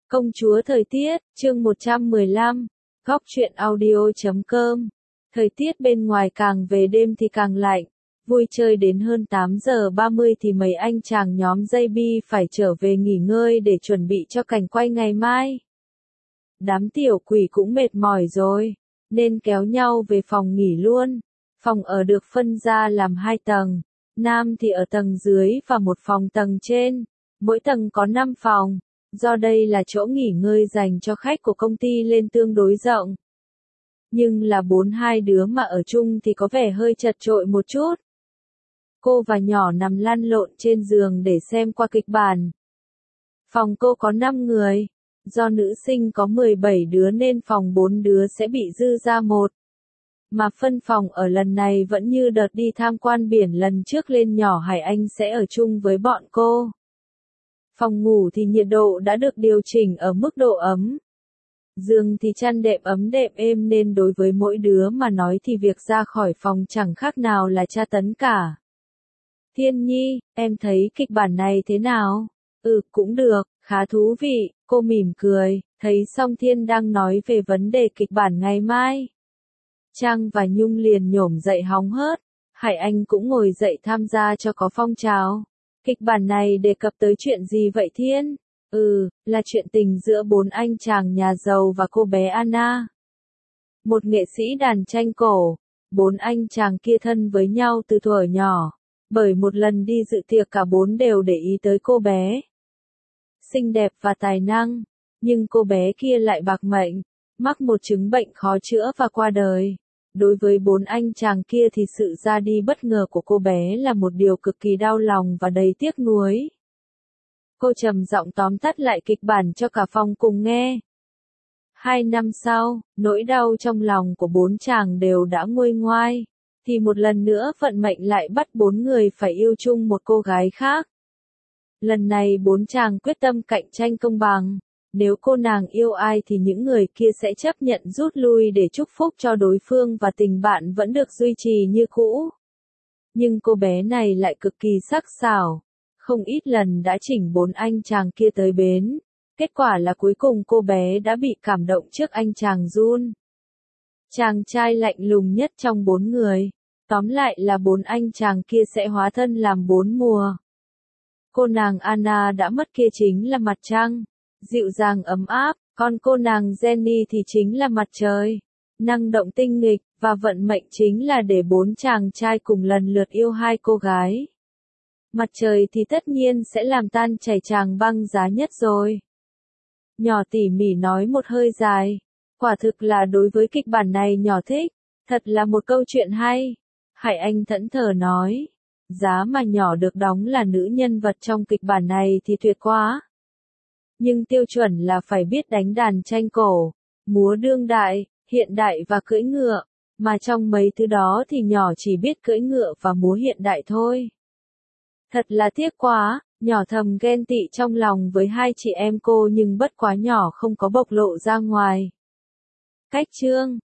Công chúa thời tiết, chương 115, góc truyện audio.com. Thời tiết bên ngoài càng về đêm thì càng lạnh, vui chơi đến hơn 8 giờ 30 thì mấy anh chàng nhóm JB phải trở về nghỉ ngơi để chuẩn bị cho cảnh quay ngày mai. Đám tiểu quỷ cũng mệt mỏi rồi, nên kéo nhau về phòng nghỉ luôn. Phòng ở được phân ra làm 2 tầng, nam thì ở tầng dưới và một phòng tầng trên, mỗi tầng có 5 phòng. Do đây là chỗ nghỉ ngơi dành cho khách của công ty nên tương đối rộng. Nhưng là 4-2 đứa mà ở chung thì có vẻ hơi chật chội một chút. Cô và nhỏ nằm lăn lộn trên giường để xem qua kịch bản. Phòng cô có 5 người, do nữ sinh có 17 đứa nên phòng 4 đứa sẽ bị dư ra một. Mà phân phòng ở lần này vẫn như đợt đi tham quan biển lần trước lên nhỏ Hải Anh sẽ ở chung với bọn cô. Phòng ngủ thì nhiệt độ đã được điều chỉnh ở mức độ ấm. Giường thì chăn đệm ấm đệm êm nên đối với mỗi đứa mà nói thì việc ra khỏi phòng chẳng khác nào là tra tấn cả. Thiên Nhi, em thấy kịch bản này thế nào? Cũng được, khá thú vị, cô mỉm cười, thấy Song Thiên đang nói về vấn đề kịch bản ngày mai. Trang và Nhung liền nhổm dậy hóng hớt, Hải Anh cũng ngồi dậy tham gia cho có phong trào. Kịch bản này đề cập tới chuyện gì vậy Thiên? Là chuyện tình giữa 4 anh chàng nhà giàu và cô bé Anna. Một nghệ sĩ đàn tranh cổ, 4 anh chàng kia thân với nhau từ thuở nhỏ, bởi một lần đi dự tiệc cả 4 đều để ý tới cô bé. Xinh đẹp và tài năng, nhưng cô bé kia lại bạc mệnh, mắc một chứng bệnh khó chữa và qua đời. Đối với 4 anh chàng kia thì sự ra đi bất ngờ của cô bé là một điều cực kỳ đau lòng và đầy tiếc nuối. Cô trầm giọng tóm tắt lại kịch bản cho cả phòng cùng nghe. 2 năm sau, nỗi đau trong lòng của 4 chàng đều đã nguôi ngoai, thì một lần nữa vận mệnh lại bắt 4 người phải yêu chung một cô gái khác. Lần này 4 chàng quyết tâm cạnh tranh công bằng. Nếu cô nàng yêu ai thì những người kia sẽ chấp nhận rút lui để chúc phúc cho đối phương và tình bạn vẫn được duy trì như cũ. Nhưng cô bé này lại cực kỳ sắc sảo, không ít lần đã chỉnh 4 anh chàng kia tới bến. Kết quả là cuối cùng cô bé đã bị cảm động trước anh chàng Jun. Chàng trai lạnh lùng nhất trong 4 người. Tóm lại là 4 anh chàng kia sẽ hóa thân làm 4 mùa. Cô nàng Anna đã mất kia chính là mặt trăng, dịu dàng ấm áp, còn cô nàng Jenny thì chính là mặt trời, năng động tinh nghịch, và vận mệnh chính là để 4 chàng trai cùng lần lượt yêu 2 cô gái. Mặt trời thì tất nhiên sẽ làm tan chảy chàng băng giá nhất rồi. Nhỏ tỉ mỉ nói một hơi dài, quả thực là đối với kịch bản này nhỏ thích, thật là một câu chuyện hay. Hải Anh thẫn thờ nói, giá mà nhỏ được đóng là nữ nhân vật trong kịch bản này thì tuyệt quá. Nhưng tiêu chuẩn là phải biết đánh đàn tranh cổ, múa đương đại, hiện đại và cưỡi ngựa, mà trong mấy thứ đó thì nhỏ chỉ biết cưỡi ngựa và múa hiện đại thôi. Thật là tiếc quá, nhỏ thầm ghen tị trong lòng với 2 chị em cô nhưng bất quá nhỏ không có bộc lộ ra ngoài. Cách chương